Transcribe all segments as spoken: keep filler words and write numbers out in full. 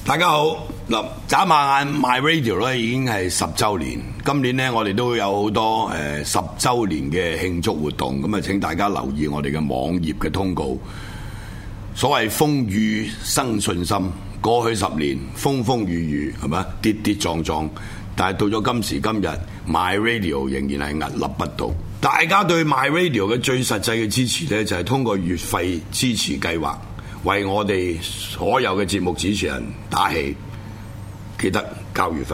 大家好，嗱，眨下眼 My Radio 咧已經係十週年，今年咧我哋都有好多誒十週年嘅慶祝活動，咁啊請大家留意我哋嘅網頁嘅通告。所謂風雨生信心，過去十年風風雨雨係咪跌跌撞撞，但係到咗今時今日 My Radio 仍然係屹立不倒。大家對 My Radio 嘅最實際嘅支持咧，就係通過月費支持計劃，為我哋所有嘅節目主持人打氣，記得交月費。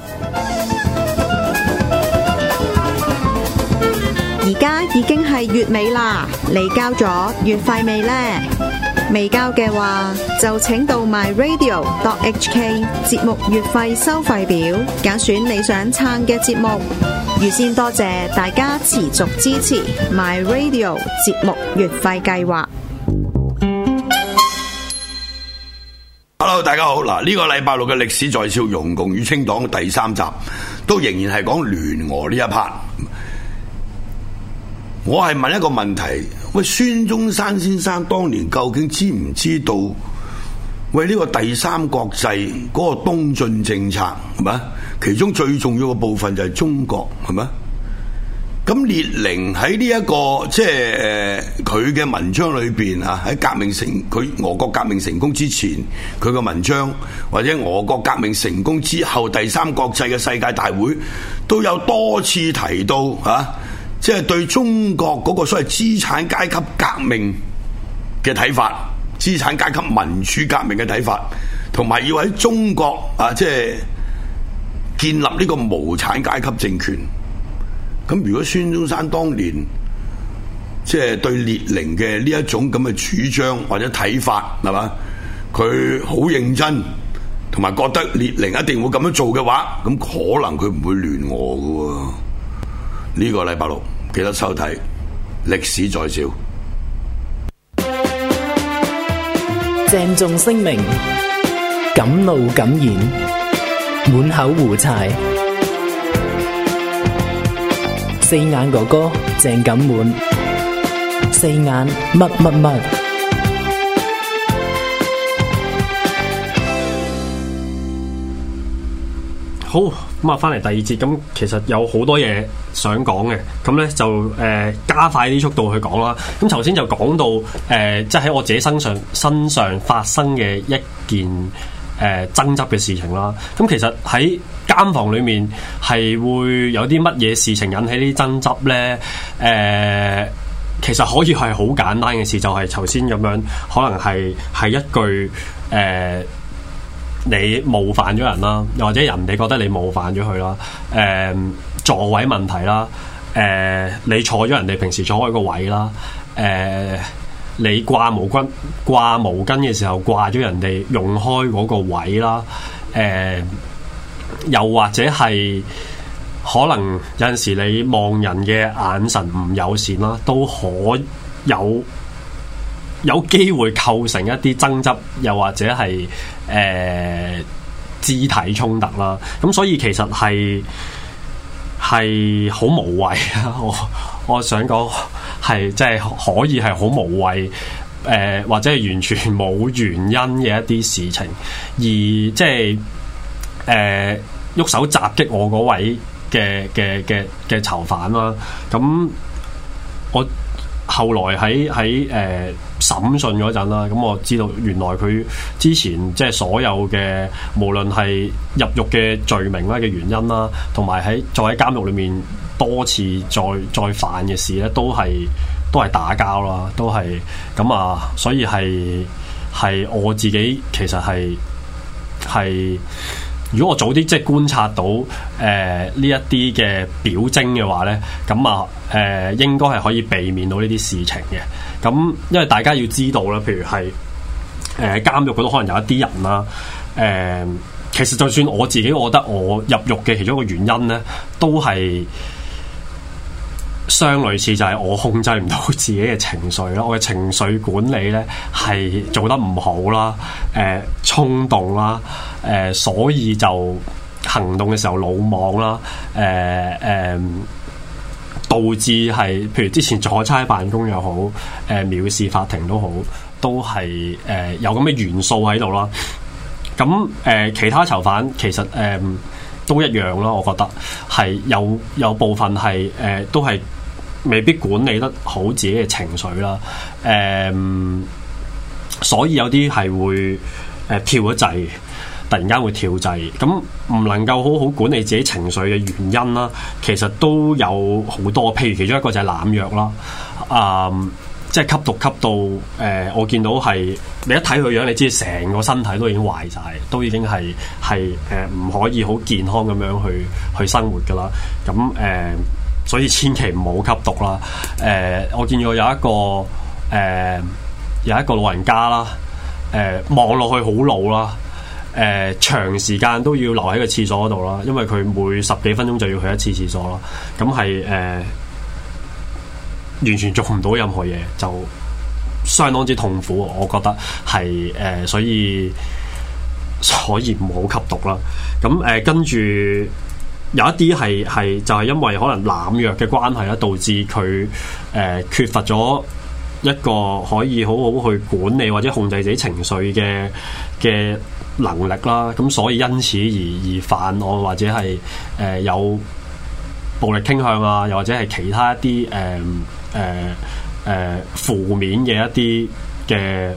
而家已經係月尾啦，你交咗月費未呢？未交嘅話，就請到 my radio dot h k 節目月費收費表，揀選你想撐嘅節目。預先多謝大家持續支持 My Radio 節目月費計劃。 Hello， 大家好。嗱，呢個禮拜六嘅歷史在笑，容共與清黨第三集，都仍然係講聯俄呢一 part。我係問一個問題，喂，孫中山先生當年究竟知唔知道？喂，呢個第三國際嗰個東進政策係咪？其中最重要嘅部分就係中國係咪？咁列寧喺呢一個即係誒佢嘅文章裏邊啊，喺革命成佢俄國革命成功之前，佢嘅文章或者俄國革命成功之後第三國際嘅世界大會都有多次提到啊，即係對中國嗰個所謂資產階級革命嘅睇法，資產階級民主革命嘅睇法，同埋要喺中國啊，即係建立呢個無產階級政權。咁如果孫中山當年即係對列寧嘅呢一種咁嘅主張或者睇法係嘛，佢好認真，同埋覺得列寧一定會咁樣做嘅話，咁可能佢唔會聯俄嘅喎。呢個禮拜六記得收睇歷史在笑。 鄭重聲明，敢怒敢言，滿口胡柴。四眼哥哥鄭錦滿，四眼乜乜乜。 好，咁啊，翻嚟第二節，咁其實有好多嘢想講嘅，咁咧就誒、呃、加快啲速度去講啦。咁頭先就講到誒、呃，即係喺我自己身上身上發生嘅一件誒、呃、爭執嘅事情啦。咁其實喺監房裏面係會有啲乜嘢事情引起呢啲爭執咧？誒、呃，其實可以係好簡單嘅事，就係頭先咁樣，可能係係一句誒、呃，你冒犯咗人啦，又或者人哋覺得你冒犯咗佢啦。誒、呃，座位問題啦，誒、呃，你坐咗人哋平時坐開個位啦，誒、呃，你掛毛巾掛毛巾嘅時候掛咗人哋用開嗰個位啦，誒、呃。又或者係可能有陣時你望人嘅眼神唔友善啦，都可有有機會構成一啲爭執，又或者係誒、呃、肢體衝突啦。咁所以其實係係好無謂啊！我我想講係即係可以係好無謂，誒、呃、或者係完全冇原因嘅一啲事情，而即係。誒，喐、呃、手襲擊我嗰位嘅嘅嘅嘅囚犯啦，咁我後來喺喺誒審訊嗰陣啦，咁我知道原來佢之前即係所有嘅無論係入獄嘅罪名啦嘅原因啦，同埋喺再喺監獄裏面多次再再犯嘅事咧，都係都係打交啦，都係咁啊，所以係係我自己其實係係。如果我早啲即係觀察到誒呢一啲嘅表徵嘅話咧，咁啊誒應該係可以避免到呢啲事情嘅。咁因為大家要知道啦，譬如係誒監獄嗰度可能有一啲人啦，誒、呃、其實就算我自己，我覺得我入獄嘅其中一個原因咧，都係相類似，就係我控制唔到自己嘅情緒啦，我嘅情緒管理咧係做得唔好啦，誒、呃、衝動啦。誒、呃，所以就行動嘅時候魯莽啦，誒、呃、誒、呃，導致係譬如之前阻差辦公又好，誒、呃、藐視法庭都好，都係誒、呃、有咁嘅元素喺度啦。 咁誒、呃、其他囚犯其實誒、呃、都一樣啦，我覺得係有有部分係誒、呃、都係未必管理得好自己嘅情緒啦，誒、呃，所以有啲係會誒、呃、跳咗掣，突然間會跳掣，咁唔能夠好好管理自己情緒嘅原因啦，其實都有好多，譬如其中一個就係濫藥啦，啊、呃。即係吸毒吸到誒、呃，我見到係你一睇佢樣，你知成個身體都已經壞晒，都已經係係誒唔可以好健康咁樣去去生活㗎啦。咁誒、呃，所以千祈唔好吸毒啦。誒、呃，我見到有一個誒、呃、有一個老人家啦，誒望落去好老啦，誒、呃、長時間都要留喺個廁所嗰度啦，因為佢每十幾分鐘就要去一次廁所啦。咁係誒。完全做唔到任何嘢，就相當之痛苦。我覺得係誒、呃，所以所以唔好吸毒啦。咁誒、呃，跟住有一啲係係就係、是、因為可能濫藥嘅關係咧，導致佢誒、呃、缺乏咗一個可以好好去管理或者控制自己情緒嘅嘅能力啦。咁所以因此而而犯案或者係誒、呃、有暴力傾向啊，又或者係其他一啲誒。呃誒誒、呃、負面嘅一啲嘅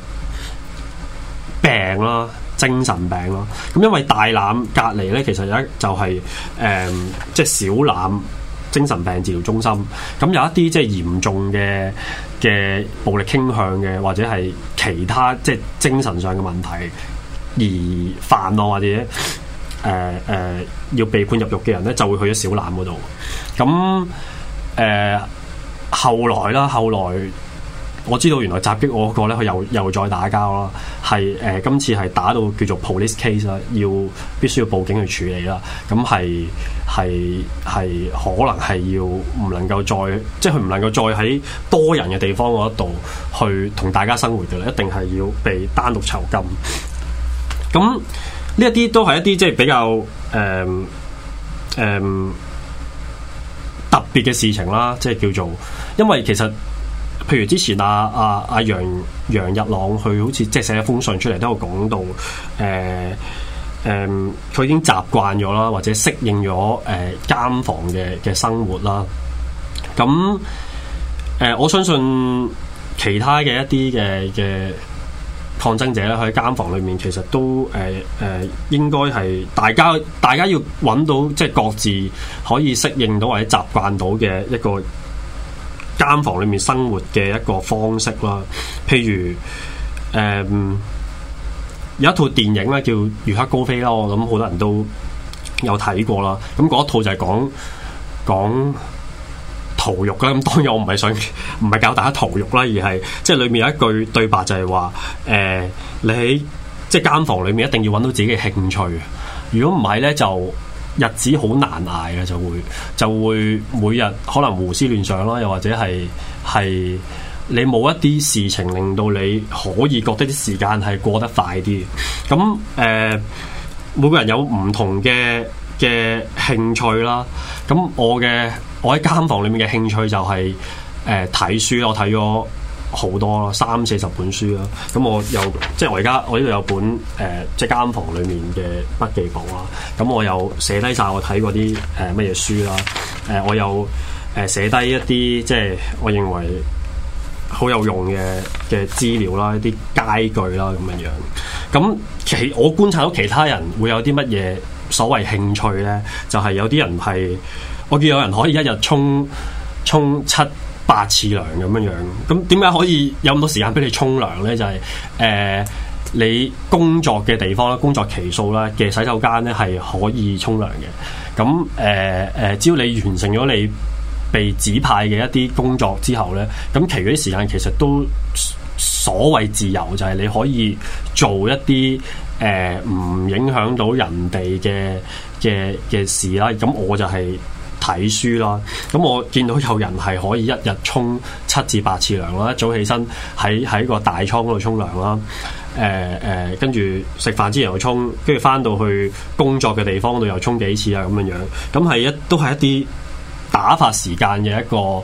病啦，精神病啦。咁因為大欖隔離咧，其實有一就係、是、誒、呃、即係小欖精神病治療中心。咁有一啲即係嚴重嘅嘅暴力傾向嘅，或者係其他即係精神上嘅問題而犯案或者誒誒、呃呃、要被判入獄嘅人咧，就會去咗小欖嗰度。咁誒。呃後來啦，後來我知道原來襲擊我嗰個咧，佢又又再打交啦，係誒、呃、今次係打到叫做 police case 啦，要必須要報警去處理啦。咁係係係可能係要唔能夠再即係佢唔能夠再喺多人嘅地方嗰度去同大家生活嘅啦，一定係要被單獨囚禁。咁呢一啲都係一啲即係比較誒誒。呃呃特別嘅事情啦，即係叫做，因為其實，譬如之前阿阿阿楊楊日朗，佢好似即係寫一封信出嚟，都有講到，誒、呃、誒，佢、呃、已經習慣咗啦，或者適應咗誒、呃、監房嘅嘅生活啦。咁誒、呃，我相信其他嘅一啲嘅嘅抗爭者咧，喺監房裏面其實都誒誒、呃呃，應該係大家大家要揾到即係各自可以適應到或者習慣到嘅一個監房裏面生活嘅一個方式啦。譬如誒、呃、有一套電影咧叫《月黑高飛》啦，我諗好多人都有睇過啦。咁嗰一套就係講講逃獄啦，咁當然我唔係想唔係教大家逃獄啦，而係即係裏面有一句對白就係話誒，你喺即係監房裏面一定要揾到自己嘅興趣，如果唔係咧就日子好難捱嘅，就會就會每日可能胡思亂想啦，又或者係係你冇一啲事情令到你可以覺得啲時間係過得快啲。咁誒、呃，每個人有唔同嘅嘅興趣啦。咁我嘅我喺監房裏面嘅興趣就係誒睇書，我睇咗好多啦，三四十本書啦。咁我又即係我而家我呢度有本誒、呃、即係監房裏面嘅筆記簿啦。咁我又寫低晒我睇過啲誒乜嘢書啦。誒、呃、我又誒寫低一啲即係我認為好有用嘅嘅資料啦，一啲佳句啦咁樣樣。咁其我觀察到其他人會有啲乜嘢所謂興趣咧，就係、是、有啲人係。我見有人可以一日沖沖七八次涼咁樣樣，咁點解可以有咁多時間俾你沖涼咧？就係、是、誒、呃、你工作嘅地方啦，工作期數啦嘅洗手間咧係可以沖涼嘅。咁誒誒，只要你完成咗你被指派嘅一啲工作之後咧，咁其餘啲時間其實都所謂自由，就係、是、你可以做一啲誒唔影響到人哋嘅嘅嘅事啦。咁我就係、是。睇書啦，咁我見到有人係可以一日沖七至八次涼啦，一早起身喺喺個大倉嗰度沖涼啦，誒誒，跟住食飯之前又沖，跟住翻到去工作嘅地方度又沖幾次啊咁樣樣，咁係一都係一啲打發時間嘅一個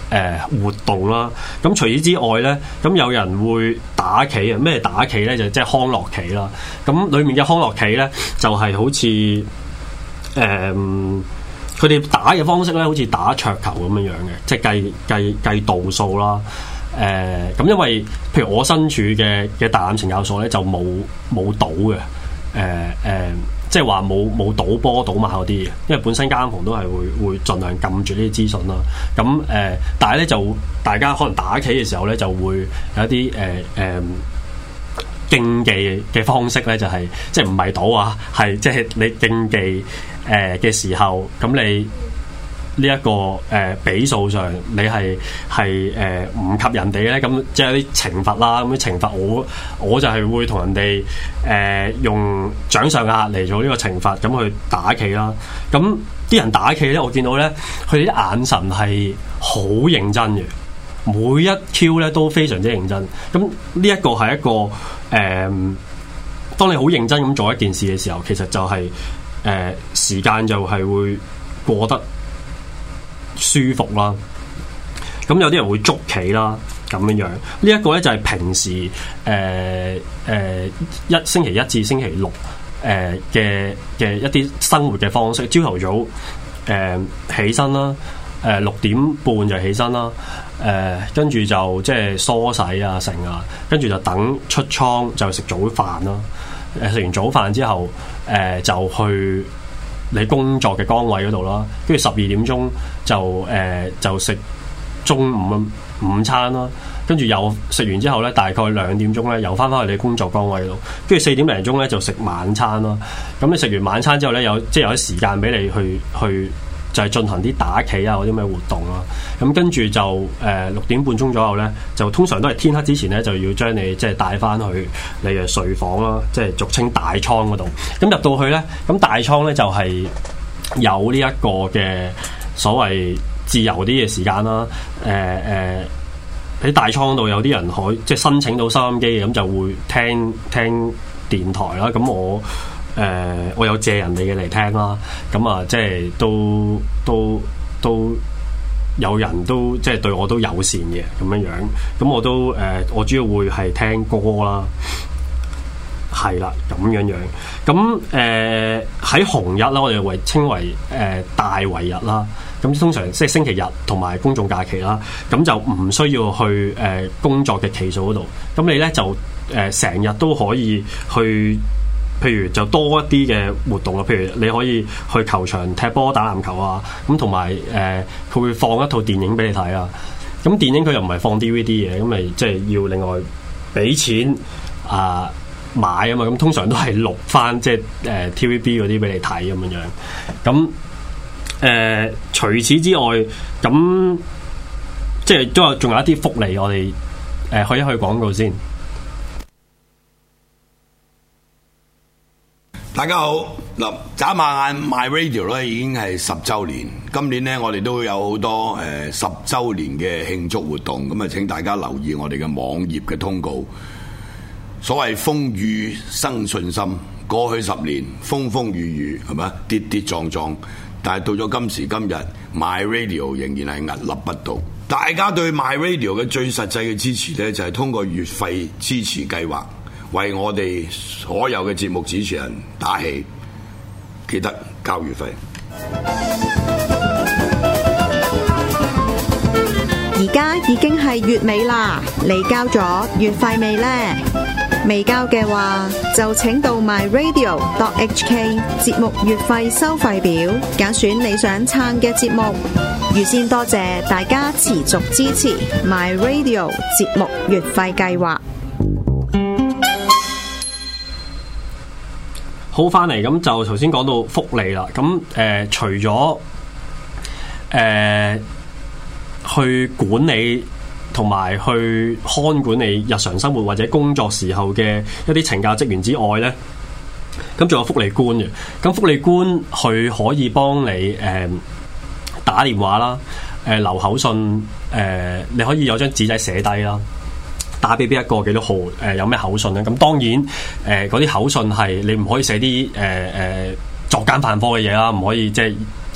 呃、活動啦。咁除此之外咧，咁有人會打棋啊，咩打棋咧就即係康樂棋啦。咁裡面嘅康樂棋咧就係、是、好似誒。呃佢哋打嘅方式咧，好似打桌球咁樣樣嘅，即係計計計度數啦。誒、呃，咁因為譬如我身處嘅嘅大欖懲教所咧，就冇冇賭嘅。誒、呃、誒、呃，即係話冇冇賭波賭馬嗰啲嘅，因為本身監房都係會會盡量禁住呢啲資訊啦。咁誒、呃，但係咧就大家可能打棋嘅時候咧，就會有一啲誒誒競技嘅方式咧，就係、是、即係唔係賭啊，係即係你競技。誒嘅、呃、時候，咁你呢、這、一個誒、呃、比數上，你係係誒唔及人哋咧，咁即係有啲懲罰啦。咁啲懲罰我我就係會同人哋誒、呃、用掌上壓嚟做呢個懲罰，咁去打棋啦。咁啲人打棋咧，我見到咧，佢哋啲眼神係好認真嘅，每一 Q 咧都非常之認真。咁呢一個係一個誒、呃，當你好認真咁做一件事嘅時候，其實就係、是。誒、呃、時間就係會過得舒服啦，咁有啲人會捉棋啦，咁樣樣。呢、這、一個咧就係平時誒誒、呃呃、一星期一至星期六誒嘅嘅一啲生活嘅方式。朝頭早誒、呃、起身啦，誒、呃、六點半就起身啦，誒跟住就即係梳洗啊成啊，跟住就等出倉就食早飯啦。誒食完早飯之後，誒、呃、就去你工作嘅崗位嗰度啦。跟住十二點鐘就誒、呃、就食中午午餐啦。跟住又食完之後咧，大概兩點鐘咧又翻返去你工作崗位度。跟住四點零鐘咧就食晚餐啦。咁你食完晚餐之後咧，有即係有啲時間俾你去去就係進行啲打棋啊嗰啲咩活動啦。咁跟住就誒六點半鐘左右咧，就通常都係天黑之前咧，就要將你即係帶翻去你嘅睡房啦，即係俗稱大倉嗰度。咁入到去咧，咁大倉咧就係有呢一個嘅所謂自由啲嘅時間啦。誒誒喺大倉度有啲人可以即係申請到收音機嘅，咁就會聽聽電台啦。咁我誒、呃、我有借人哋嘅嚟聽啦。咁啊，即係都都都。有人都即係對我都友善嘅咁樣樣，咁我都誒、呃，我主要會係聽歌啦，係啦咁樣樣。咁誒喺紅日啦，我哋為稱為誒、呃、大圍日啦。咁通常即係星期日同埋公眾假期啦，咁就唔需要去誒、呃、工作嘅期數嗰度。咁你咧就誒成日都可以去。譬如就多一啲嘅活動啦，譬如你可以去球場踢波打籃球啊，咁同埋誒佢會放一套電影俾你睇啊。咁電影佢又唔係放 D V D 嘅，咁咪即係要另外俾錢啊、呃、買啊嘛。咁通常都係錄翻即係誒 T V B 嗰啲俾你睇咁樣樣。咁誒、呃、除此之外，咁即係都有仲有一啲福利，我哋誒去一去廣告先。 大家好，嗱，眨下眼 My Radio 咧已經係十週年，今年咧我哋都有好多誒十週年嘅慶祝活動，咁啊請大家留意我哋嘅網頁嘅通告。所謂風雨生信心，過去十年風風雨雨係咪跌跌撞撞，但係到咗今時今日 My Radio 仍然係屹立不倒。大家對 My Radio 嘅最實際嘅支持咧，就係通過月費支持計劃。為我哋所有嘅節目主持人打氣，記得交月費。 而家已經係月尾啦，你交咗月費未呢？未交嘅話，就請到 my radio dot h k 節目月費收費表，揀選你想撐嘅節目。預先多謝大家持續支持 My Radio 節目月費計劃。 好翻嚟，咁就頭先講到福利啦。咁誒、呃，除咗誒、呃、去管理同埋去看管你日常生活或者工作時候嘅一啲懲教職員之外咧，咁仲有福利官嘅。咁福利官佢可以幫你誒、呃、打電話啦，誒、呃、留口信，誒、呃、你可以有張紙仔寫低啦。打俾邊一個幾多號？誒、呃、有咩口信咧？咁當然誒嗰啲口信係你唔可以寫啲誒誒作奸犯科嘅嘢啦，唔可以即係即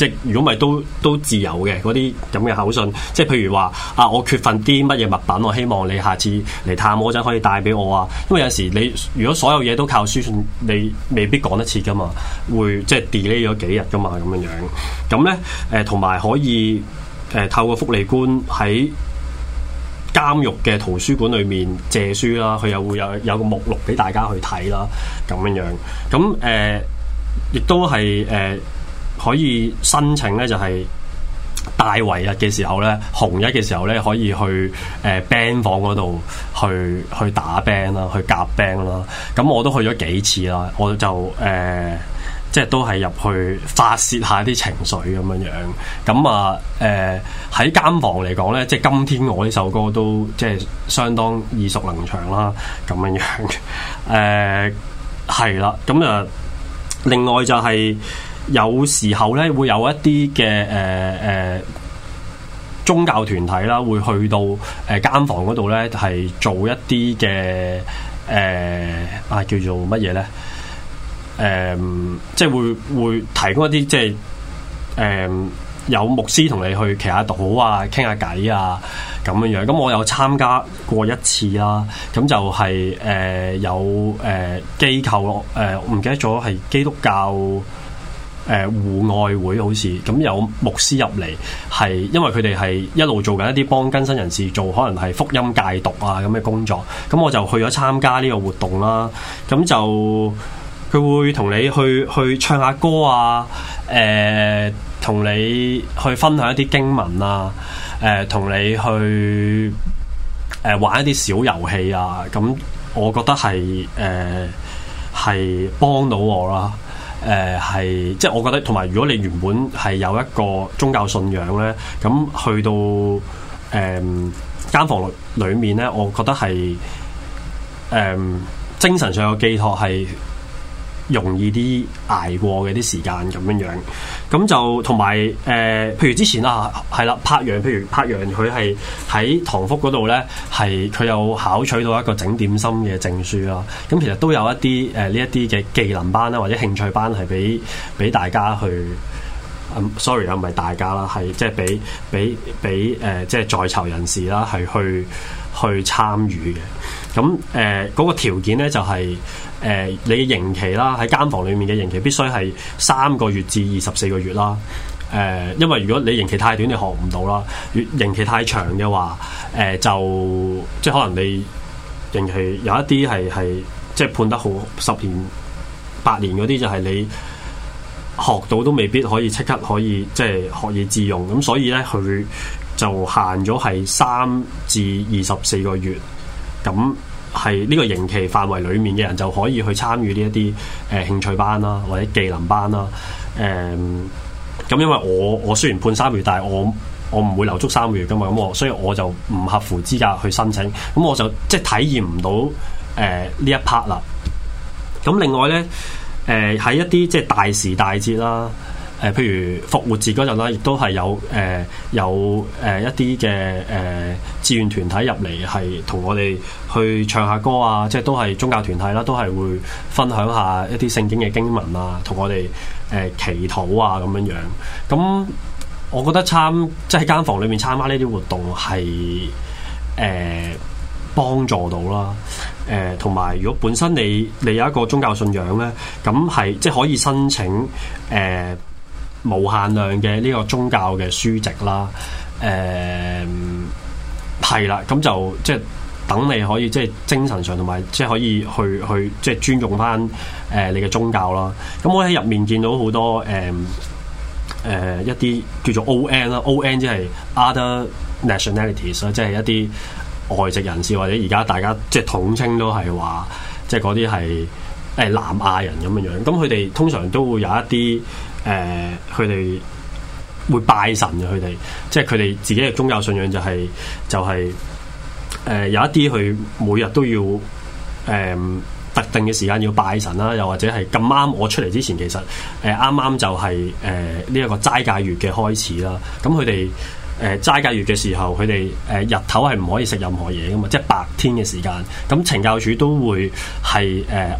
即係如果唔係都都自由嘅嗰啲咁嘅口信，即係譬如話啊，我缺乏啲乜嘢物品，我希望你下次嚟探我嗰陣可以帶俾我啊。因為有時你如果所有嘢都靠書信，你未必講得切噶嘛，會即係 delay 咗幾日噶嘛咁樣樣。咁咧誒，同埋可以誒、呃、透過福利官喺監獄嘅圖書館裏面借書啦，佢又會有有個目錄俾大家去睇啦，咁樣樣。咁誒亦都係誒、呃、可以申請咧，就係、是、大圍日嘅時候咧，紅日嘅時候咧，可以去誒、呃、band 房嗰度去去打 band 啦，去夾 band 啦。咁我都去咗幾次啦，我就誒。呃即係都係入去發泄下啲情緒咁樣樣，咁啊誒喺監房嚟講咧，即係今天我呢首歌都即係相當耳熟能詳啦，咁樣樣誒係啦，咁啊另外就係有時候咧會有一啲嘅誒誒宗教團體啦，會去到誒監房嗰度咧係做一啲嘅誒啊叫做乜嘢咧？誒、嗯，即係會會提供一啲即係誒、嗯、有牧師同你去祈下禱啊，傾下偈啊咁樣樣。咁我有參加過一次啦，咁就係、是、誒、呃、有誒、呃、機構咯，誒、呃、唔記得咗係基督教誒戶外會好似，咁有牧師入嚟，係因為佢哋係一路做緊一啲幫更新人士做可能係福音戒毒啊咁嘅工作，咁我就去咗參加呢個活動啦，咁就。佢會同你去去唱下歌啊，誒、呃，同你去分享一啲經文啊，誒、呃，同你去誒、呃、玩一啲小遊戲啊，咁我覺得係誒係幫到我啦，誒、呃、係即係我覺得同埋如果你原本係有一個宗教信仰咧，咁去到誒、呃、間房裏面咧，我覺得係誒、呃、精神上有寄託係。容易啲捱過嘅啲時間咁樣樣，咁就同埋誒，譬如之前啊，係啦，柏楊，譬如柏楊佢係喺唐福嗰度咧，係佢有考取到一個整點心嘅證書啦。咁其實都有一啲誒呢一啲嘅技能班啦，或者興趣班係俾俾大家去。Um, sorry 啊，唔係大家啦，係即係俾俾俾誒，即係在囚人士啦，係去去參與嘅。咁誒嗰個條件咧就係、是、誒、呃、你嘅刑期啦，喺監房裡面嘅刑期必須係三個月至二十四個月啦。誒、呃，因為如果你刑期太短，你學唔到啦；刑期太長嘅話，誒、呃、就即係可能你刑期有一啲係係即係判得好十年八年嗰啲，就係你。學到都未必可以即刻可以即係學以致用，咁所以咧佢就限咗係三至二十四個月，咁係呢個刑期範圍裡面嘅人就可以去參與呢一啲誒興趣班啦，或者技能班啦。誒、呃，咁因為我我雖然判三個月，但係我我唔會留足三個月噶嘛，咁我所以我就唔合乎資格去申請，咁我就即係體驗唔到誒呢、呃、一 part 啦。咁另外咧。誒喺、呃、一啲即係大時大節啦，誒、呃、譬如復活節嗰陣啦，亦都係有誒、呃、有誒、呃、一啲嘅誒志願團體入嚟，係同我哋去唱下歌啊，即係都係宗教團體啦，都係會分享下一啲聖經嘅經文啊，同我哋誒、呃、祈禱啊咁樣樣。咁我覺得參即係喺間房裏面參加呢啲活動係誒、呃幫助到啦，誒同埋如果本身你你有一個宗教信仰咧，咁係即係可以申請誒、呃、無限量嘅呢個宗教嘅書籍啦，誒係啦，咁就即係等你可以即係精神上同埋即係可以去去即係尊重翻誒、呃、你嘅宗教啦。咁我喺入面見到好多誒誒、呃呃、一啲叫做 O N 啦 ，O N 即係 other nationalities 啦，即係一啲。外籍人士或者而家大家即係統稱都係話，即係嗰啲係誒南亞人咁樣樣。咁佢哋通常都會有一啲誒，佢、呃、哋會拜神嘅。佢哋即係佢哋自己嘅宗教信仰就係、是、就係、是、誒、呃、有一啲佢每日都要誒、呃、特定嘅時間要拜神啦，又或者係咁啱我出嚟之前，其實誒啱啱就係誒呢一個齋戒月嘅開始啦。咁佢哋。誒齋戒月嘅時候，佢哋誒日頭係唔可以食任何嘢噶嘛，即係白天嘅時間。咁懲教署都會係誒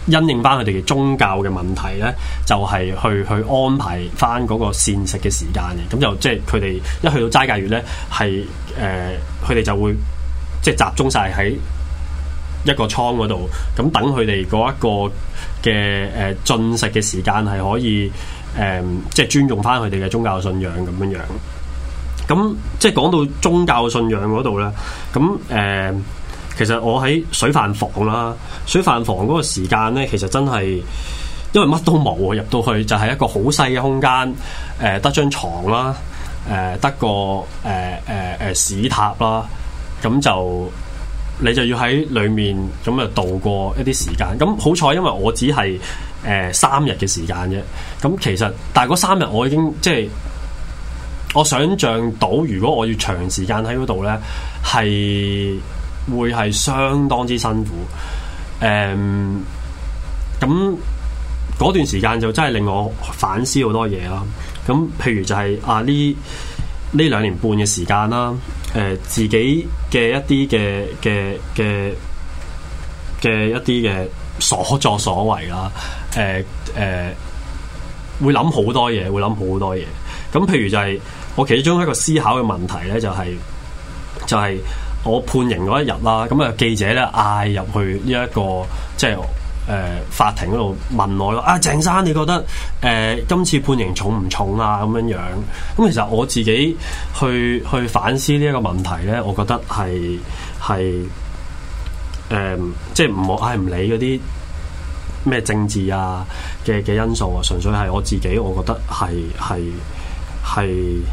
因應翻佢哋嘅宗教嘅問題咧，就係、是、去去安排翻嗰個膳食嘅時間嘅。咁就即係佢哋一去到齋戒月咧，係誒佢哋就會即係集中晒喺一個倉嗰度，咁等佢哋嗰一個嘅誒進食嘅時間係可以誒、呃、即係尊重翻佢哋嘅宗教信仰咁樣樣。咁即係講到宗教信仰嗰度咧，咁誒。呃其實我喺水飯房啦，水飯房嗰個時間咧，其實真係因為乜都冇啊，入到去就係一個好細嘅空間，誒、呃、得張床啦，誒、呃、得個誒誒誒屎塔啦，咁就你就要喺裡面咁啊度過一啲時間。咁好彩，因為我只係誒、呃、三日嘅時間啫。咁其實但係嗰三日我已經即係我想像到，如果我要長時間喺嗰度咧，係會係相當之辛苦，誒、嗯，咁嗰段時間就真係令我反思好多嘢啦。咁譬如就係、是、啊呢呢兩年半嘅時間啦，誒、呃、自己嘅一啲嘅嘅嘅嘅一啲嘅所作所為啦，誒、呃、誒、呃、會諗好多嘢，會諗好多嘢。咁譬如就係、是、我其中一個思考嘅問題咧、就是，就係就係。我判刑嗰一日啦，咁啊記者咧嗌入去呢、這、一個即係誒、呃、法庭嗰度問我咯，啊鄭生你覺得誒、呃、今次判刑重唔重啊？咁樣樣，咁其實我自己去去反思呢一個問題咧，我覺得係係誒即係唔好唉唔理嗰啲咩政治啊嘅嘅因素啊，純粹係我自己，我覺得係係係。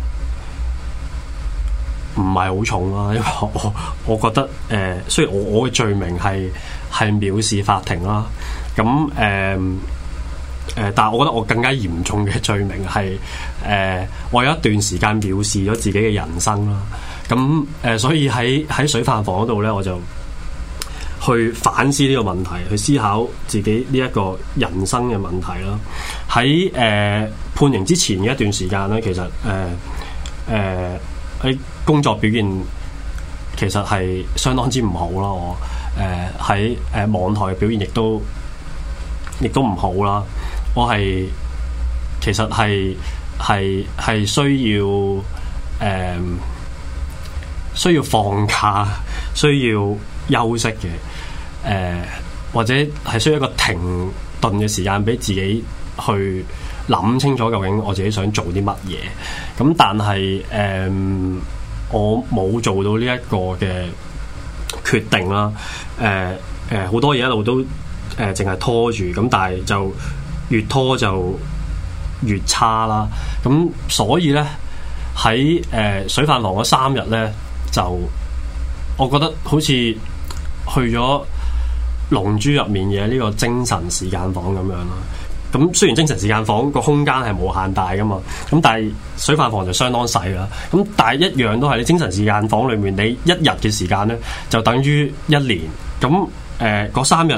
唔係好重啦，因為我我覺得誒、呃，雖然我我嘅罪名係係藐視法庭啦，咁誒誒，但係我覺得我更加嚴重嘅罪名係誒、呃，我有一段時間藐視咗自己嘅人生啦，咁誒、呃，所以喺喺水飯房嗰度咧，我就去反思呢個問題，去思考自己呢一個人生嘅問題啦。喺誒、呃、判刑之前嘅一段時間咧，其實誒誒。呃呃喺工作表現其實係相當之唔好啦，我誒喺誒網台嘅表現亦都亦都唔好啦。我係其實係係係需要誒、呃、需要放假，需要休息嘅誒、呃，或者係需要一個停頓嘅時間俾自己去諗清楚究竟我自己想做啲乜嘢，咁但係誒、呃、我冇做到呢一個嘅決定啦，誒誒好多嘢一路都誒淨係拖住，咁但係就越拖就越差啦，咁所以咧喺誒水飯房嗰三日咧，就我覺得好似去咗龍珠入面嘅呢個精神時間房咁樣啦。咁雖然精神時間房個空間係無限大噶嘛，咁但係水飯房就相當細啦。咁但係一樣都係你精神時間房裏面，你一日嘅時間咧就等於一年。咁誒嗰三日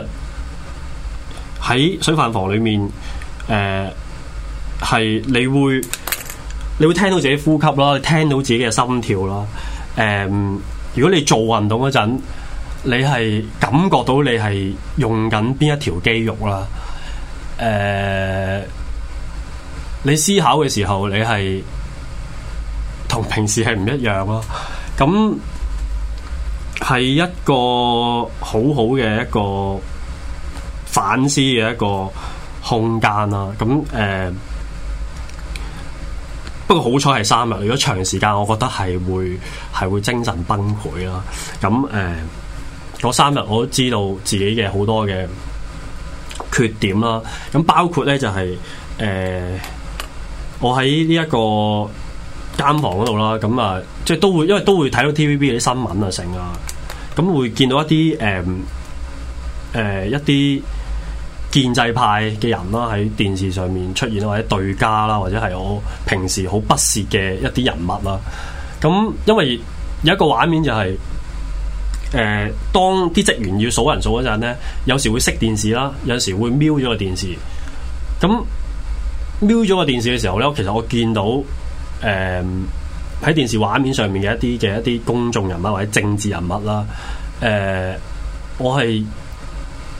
喺水飯房裏面，誒、呃、係你會你會聽到自己呼吸啦，聽到自己嘅心跳啦。誒、呃，如果你做運動嗰陣，你係感覺到你係用緊邊一條肌肉啦。誒、呃，你思考嘅時候，你係同平時係唔一樣咯。咁係一個好好嘅一個反思嘅一個空間啦。咁誒、呃，不過好彩係三日。如果長時間，我覺得係會係會精神崩潰啦。咁誒，嗰、呃、三日我都知道自己嘅好多嘅缺點啦，咁包括咧就係、是、誒、呃，我喺呢一個監房嗰度啦，咁啊，即係都會，因為都會睇到 T V B 啲新聞啊，成啊，咁會見到一啲誒誒一啲建制派嘅人啦，喺電視上面出現，或者對家啦，或者係我平時好不屑嘅一啲人物啦。咁因為有一個畫面就係、是。誒、呃，當啲職員要數人數嗰陣咧，有時會熄電視啦，有時會瞄咗個電視。咁瞄咗個電視嘅時候咧，其實我見到誒喺、呃、電視畫面上面嘅一啲嘅一啲公眾人物或者政治人物啦。誒、呃，我係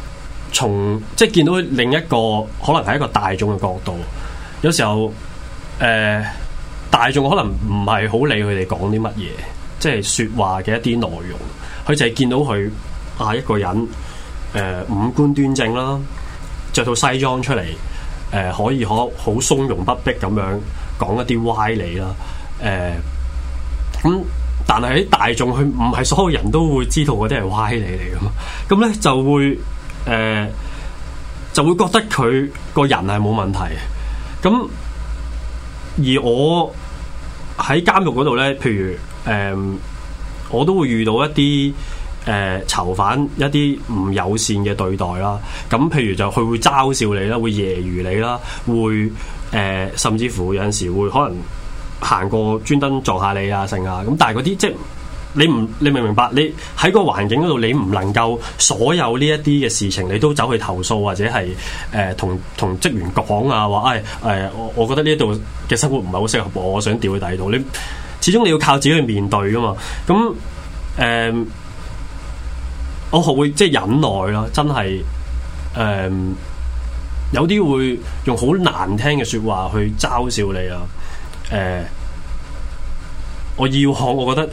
從即係見到另一個可能係一個大眾嘅角度，有時候誒、呃、大眾可能唔係好理佢哋講啲乜嘢，即係説話嘅一啲內容，佢就係見到佢啊一個人誒、呃、五官端正啦，着套西裝出嚟，誒、呃、可以可好從容不迫咁樣講一啲歪理啦，誒、呃、咁。嗯但係喺大眾，佢唔係所有人都會知道嗰啲係歪理嚟噶嘛，咁咧就會誒、呃、就會覺得佢個人係冇問題。咁而我喺監獄嗰度咧，譬如誒、呃，我都會遇到一啲誒、呃、囚犯一啲唔友善嘅對待啦。咁譬如就佢會嘲笑你啦，會揶揄你啦，會誒、呃、甚至乎有陣時會可能。行過專登撞下你啊，剩啊咁，但係嗰啲即係你唔你明唔明白？你喺個環境嗰度，你唔能夠所有呢一啲嘅事情，你都走去投訴或者係誒同同職員講啊，話誒誒，我我覺得呢度嘅生活唔係好適合我，我想調去第二度。你始終你要靠自己去面對噶嘛。咁誒、呃，我學會即係忍耐啦，真係誒、呃，有啲會用好難聽嘅説話去嘲笑你啊。誒、呃，我要學，我覺得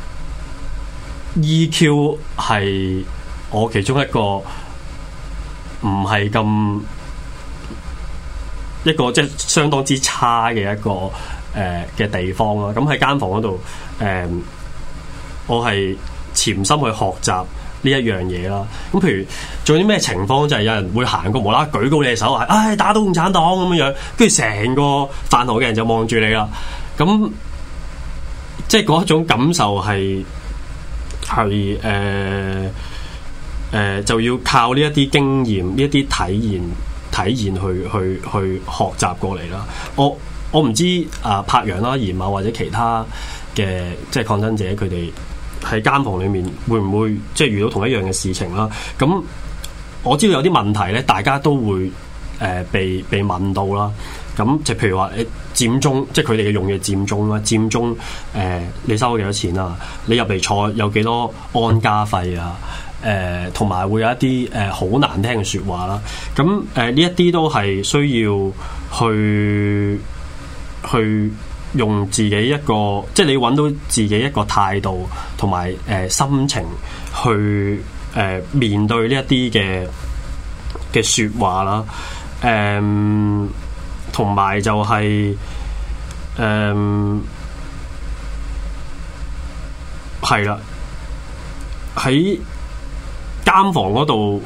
E Q 係我其中一個唔係咁一個即係相當之差嘅一個誒嘅、呃、地方啦。咁喺間房嗰度，誒、呃，我係潛心去學習呢一樣嘢啦。咁譬如做啲咩情況，就係、是、有人會行過無啦啦舉高你隻手，話唉打倒共產黨咁樣樣，跟住成個飯堂嘅人就望住你啦。咁即係嗰種感受係係誒誒，就要靠呢一啲經驗、呢一啲體驗、體驗去去去學習過嚟啦。我我唔知啊，柏楊啦、嚴某或者其他嘅即係抗爭者，佢哋喺監房裏面會唔會即係遇到同一樣嘅事情啦？咁我知道有啲問題咧，大家都會誒、呃、被被問到啦。咁就譬如話誒佔中，即係佢哋嘅用嘅佔中啦，佔中誒、呃、你收咗幾多錢啊？你入嚟坐有幾多安家費啊？誒同埋會有一啲誒好難聽嘅説話啦。咁誒呢一啲都係需要去去用自己一個，即係你揾到自己一個態度同埋誒心情去誒、呃、面對呢一啲嘅嘅説話啦。誒、呃。同埋就係誒係啦，喺監房嗰度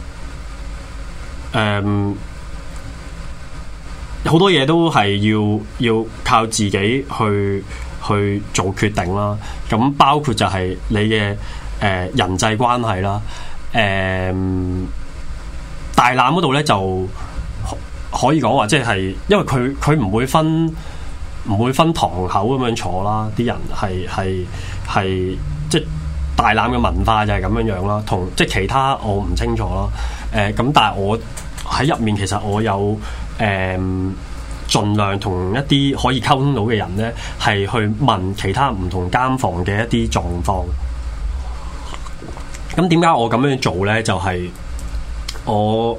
誒好多嘢都係要要靠自己去去做決定啦。咁包括就係你嘅誒、呃、人際關係啦。誒、呃、大欖嗰度咧就。可以講話，即係因為佢佢唔會分唔會分堂口咁樣坐啦，啲人係係係即係大欖嘅文化就係咁樣樣啦，同即係其他我唔清楚啦。誒、呃、咁，但係我喺入面其實我有誒、呃、盡量同一啲可以溝通到嘅人咧，係去問其他唔同監房嘅一啲狀況。咁點解我咁樣做咧？就係、是、我。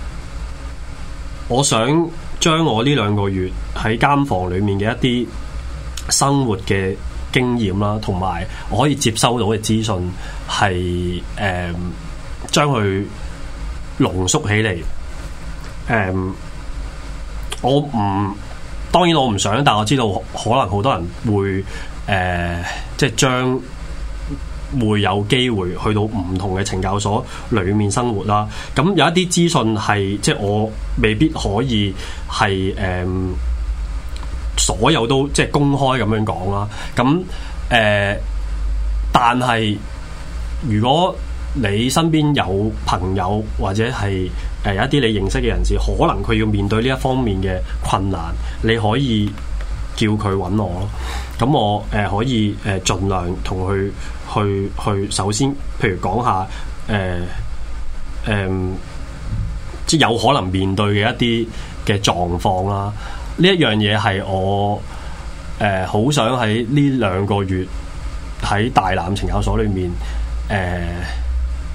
我想將我呢兩個月喺監房裡面嘅一啲生活嘅經驗啦，同埋我可以接收到嘅資訊，係誒、呃、將佢濃縮起嚟。誒、呃，我唔當然我唔想，但我知道可能好多人會誒、呃，即係將。會有機會去到唔同嘅懲教所裏面生活啦。咁有一啲資訊係即係我未必可以係誒、呃、所有都即係公開咁樣講啦。咁誒、呃，但係如果你身邊有朋友或者係誒、呃、有一啲你認識嘅人士，可能佢要面對呢一方面嘅困難，你可以叫佢揾我咯。咁我誒、呃、可以誒盡量同佢。去去首先，譬如講下誒誒、呃呃，即係有可能面對嘅一啲嘅狀況啦。呢一樣嘢係我誒好、呃、想喺呢兩個月喺大欖懲教所裏面誒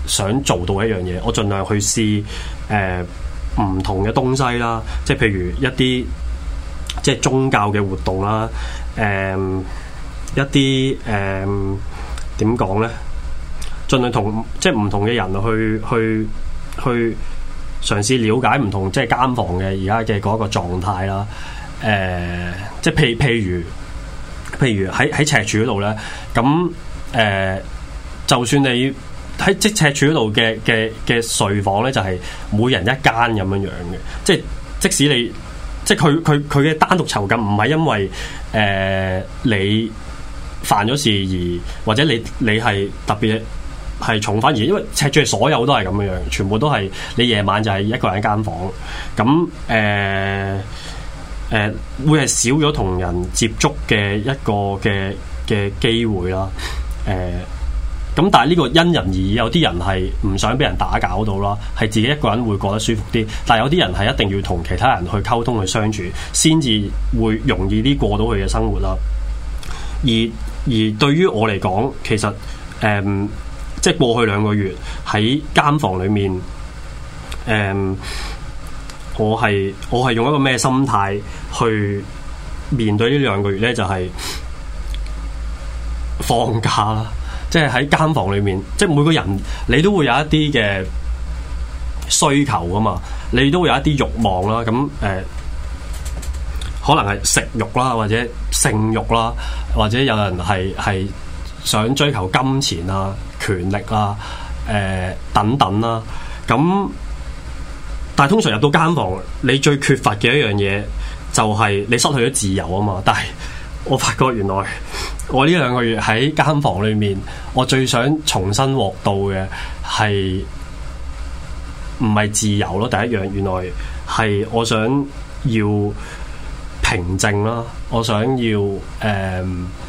想做到一樣嘢，我盡量去試誒唔同嘅東西啦，即係譬如一啲即係宗教嘅活動啦，誒、呃、一啲誒點講咧，盡量同即係唔同嘅人去去去嘗試了解唔同即係監房嘅而家嘅嗰個狀態啦，誒、呃、即係譬譬如譬如喺喺赤柱嗰度咧，咁誒、呃、就算你喺即赤柱嗰度嘅嘅嘅睡房咧，就係、是、每人一間咁樣樣嘅，即係即使你即係佢佢佢嘅單獨囚禁唔係因為誒、呃、你犯咗事而或者你你係特別係重犯，而因為赤柱所有都係咁樣樣，全部都係你夜晚就係一個人一間房，咁誒誒會係少咗同人接觸嘅一個嘅嘅機會啦，誒、呃。咁但係呢個因人而異，有啲人係唔想俾人打攪到啦，係自己一個人會過得舒服啲。但係有啲人係一定要同其他人去溝通去相處，先至會容易啲過到佢嘅生活啦。而而對於我嚟講，其實誒、嗯，即係過去兩個月喺監房裏面，誒、嗯，我係我係用一個咩心態去面對呢兩個月咧？就係、是、放假啦。即係喺間房裏面，即係每個人你都會有一啲嘅需求噶嘛，你都會有一啲慾望啦。咁誒、呃，可能係食慾啦，或者性慾啦，或者有人係係想追求金錢啊、權力啊、誒、呃、等等啦。咁但係通常入到間房，你最缺乏嘅一樣嘢就係你失去咗自由啊嘛。但係我發覺原來我呢兩個月喺間房裏面，我最想重新獲到嘅係唔係自由咯？第一樣原來係我想要平靜啦，我想要誒、呃、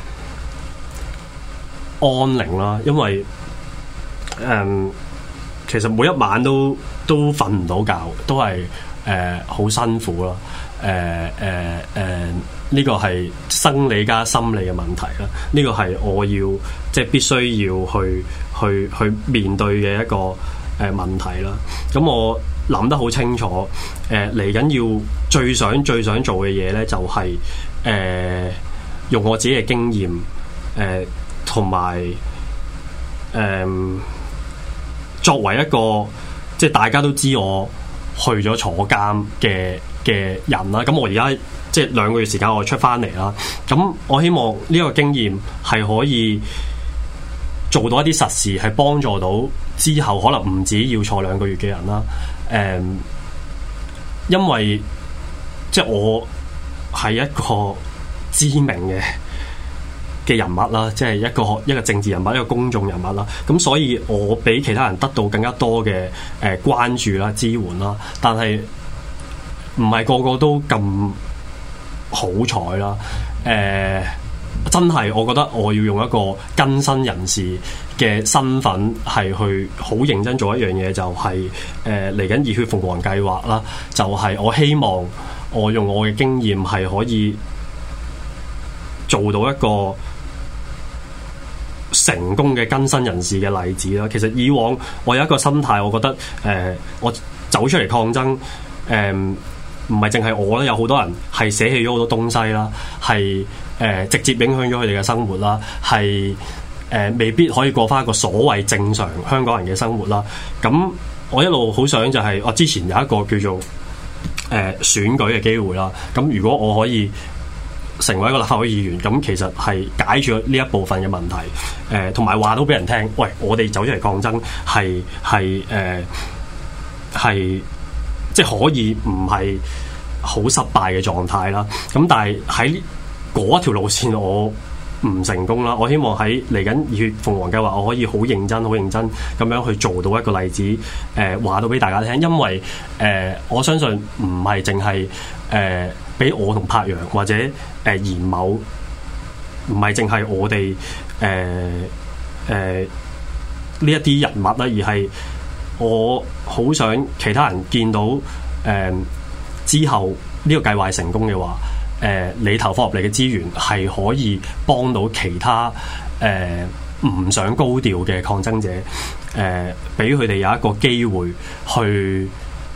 安寧啦，因為誒、呃、其實每一晚都都瞓唔到覺，都係誒好辛苦啦，誒誒誒。呢個係生理加心理嘅問題啦，呢個係我要即係必須要去去去面對嘅一個誒、呃、問題啦。咁我諗得好清楚，誒嚟緊要最想最想做嘅嘢咧，就係、是、誒、呃、用我自己嘅經驗，誒同埋誒作為一個即係大家都知我去咗坐監嘅嘅人啦。咁我而家即係兩個月時間我出翻嚟啦，咁我希望呢個經驗係可以做到一啲實事，係幫助到之後可能唔止要坐兩個月嘅人啦。誒、嗯，因為即係我係一個知名嘅嘅人物啦，即係一個一個政治人物，一個公眾人物啦。咁所以我比其他人得到更加多嘅誒、呃、關注啦、支援啦，但係唔係個個都咁好彩啦，誒、呃，真係我覺得我要用一個更新人士嘅身份，係去好認真做一樣嘢，就係誒嚟緊熱血鳳凰計劃啦。就係、是、我希望我用我嘅經驗係可以做到一個成功嘅更新人士嘅例子啦。其實以往我有一個心態，我覺得誒、呃，我走出嚟抗爭，誒、呃。唔係淨係我咧，有好多人係捨棄咗好多東西啦，係誒、呃、直接影響咗佢哋嘅生活啦，係誒、呃、未必可以過翻一個所謂正常香港人嘅生活啦。咁我一路好想就係、是、我之前有一個叫做誒、呃、選舉嘅機會啦。咁如果我可以成為一個立法會議員，咁其實係解決呢一部分嘅問題，誒同埋話到俾人聽，喂，我哋走出嚟抗爭係係誒係。即係可以唔係好失敗嘅狀態啦，咁但係喺嗰一條路線我唔成功啦。我希望喺嚟緊熱血鳳凰計劃，我可以好認真、好認真咁樣去做到一個例子，誒話到俾大家聽。因為誒、呃、我相信唔係淨係誒俾我同柏楊或者誒嚴某，唔係淨係我哋誒誒呢一啲人物啦，而係我好想其他人見到誒、呃、之後呢個計劃成功嘅話，誒、呃、你投放入嚟嘅資源係可以幫到其他誒唔、呃、想高調嘅抗爭者，誒、 誒俾佢哋有一個機會去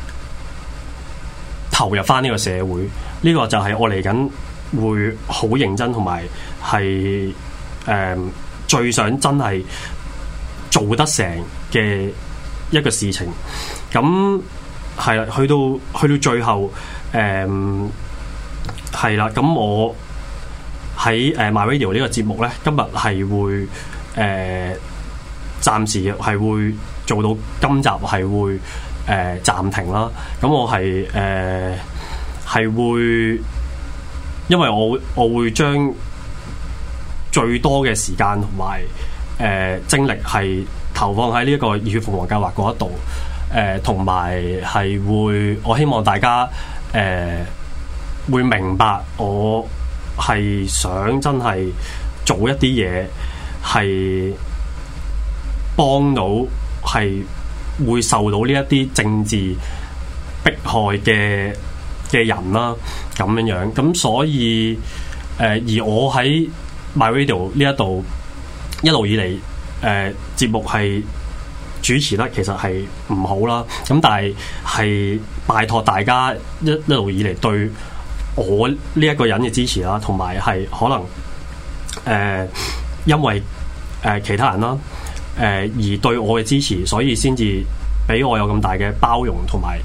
投入翻呢個社會。呢、這個就係我嚟緊會好認真同埋係誒最想真係做得成嘅一個事情。咁係啦，去到去到最後誒係啦，咁、嗯、我喺誒、呃、My Radio 呢個節目咧，今日係會誒暫、呃、時係會做到今集係會誒、呃、暫停啦。咁我係誒係會，因為我我會將最多嘅時間同埋誒精力係投放喺呢一個熱血鳳凰計劃嗰一度。誒同埋係會，我希望大家誒、呃、會明白，我係想真係做一啲嘢，係幫到係會受到呢一啲政治迫害嘅嘅人啦，咁樣樣。咁所以誒、呃，而我喺 My Radio 呢一度一路以嚟誒、呃、節目係主持得其實係唔好啦，咁但係係拜託大家一一路以嚟對我呢一個人嘅支持啦，同埋係可能誒、呃、因為誒、呃、其他人啦誒、呃、而對我嘅支持，所以先至俾我有咁大嘅包容同埋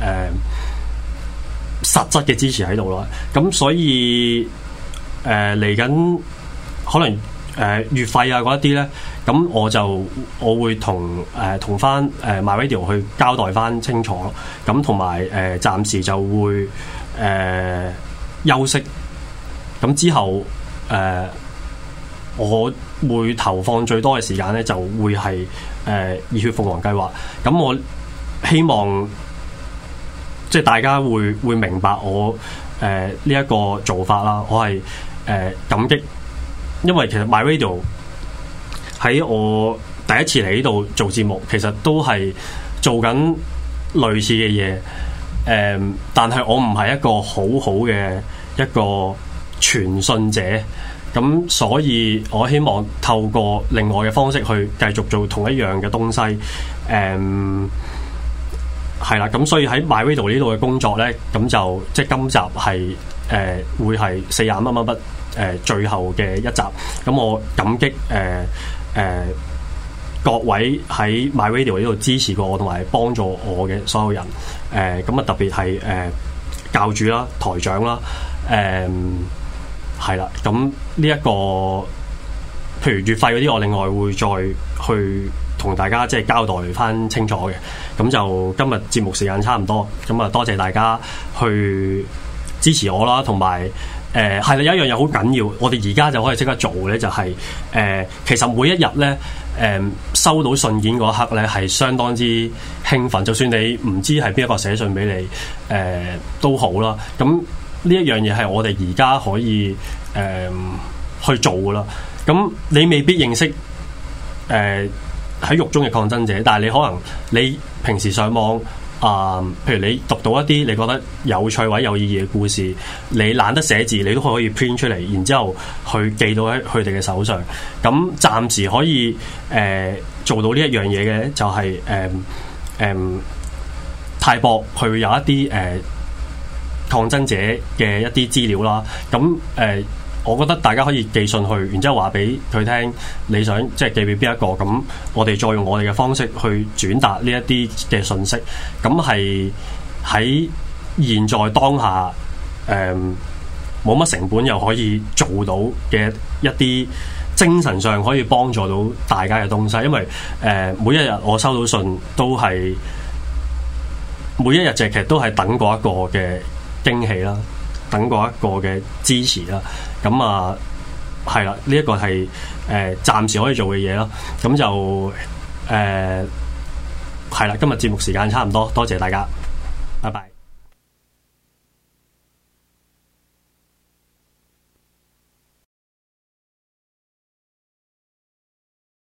誒實質嘅支持喺度啦。咁所以誒嚟緊可能誒、呃、月費啊嗰一啲咧。咁我就我會同誒同翻誒 My Radio 去交代翻清楚咯。咁同埋誒暫時就會誒、呃、休息。咁之後誒、呃、我會投放最多嘅時間咧，就會係誒熱血鳳凰計劃。咁我希望即係大家會會明白我誒呢一個做法啦。我係誒、呃、感激，因為其實 My Radio。喺我第一次嚟呢度做節目，其實都係做緊類似嘅嘢，誒、嗯，但係我唔係一個好好嘅一個傳信者，咁所以我希望透過另外嘅方式去繼續做同一樣嘅東西，誒、嗯，係啦，咁所以喺 My Radio 呢度嘅工作咧，咁就即係今集係誒、呃、會係四廿乜乜乜誒最後嘅一集，咁我感激誒。呃誒、呃、各位喺 My Radio 呢度支持過我同埋幫助我嘅所有人，誒咁啊特別係誒、呃、教主啦、台長啦，誒係啦，咁呢一個譬如月費嗰啲，我另外會再去同大家即係交代翻清楚嘅。咁就今日節目時間差唔多，咁啊多謝大家去支持我啦，同埋。誒係啦，有一樣嘢好緊要，我哋而家就可以即刻做咧，就係、是、誒、呃、其實每一日咧，誒、呃、收到信件嗰刻咧係相當之興奮，就算你唔知係邊一個寫信俾你，誒、呃、都好啦。咁呢一樣嘢係我哋而家可以誒、呃、去做噶啦。咁你未必認識誒喺、呃、獄中嘅抗爭者，但係你可能你平時上網。啊、嗯，譬如你讀到一啲你覺得有趣或者有意義嘅故事，你懶得寫字，你都可以 print 出嚟，然之後去寄到喺佢哋嘅手上。咁暫時可以誒、呃、做到呢一樣嘢嘅，就係誒誒泰博去有一啲誒、呃、抗爭者嘅一啲資料啦。咁誒。呃我覺得大家可以寄信去，然之後話俾佢聽，你想即係寄俾邊一個，咁我哋再用我哋嘅方式去轉達呢一啲嘅信息。咁係喺現在當下，誒冇乜成本又可以做到嘅一啲精神上可以幫助到大家嘅東西。因為誒、呃、每一日我收到信都係每一日就其實都係等過一個嘅驚喜啦，等過一個嘅支持啦。咁啊，係啦，呢一個係誒暫時可以做嘅嘢啦。咁就誒係啦，今日節目時間差唔多，多謝大家，拜拜。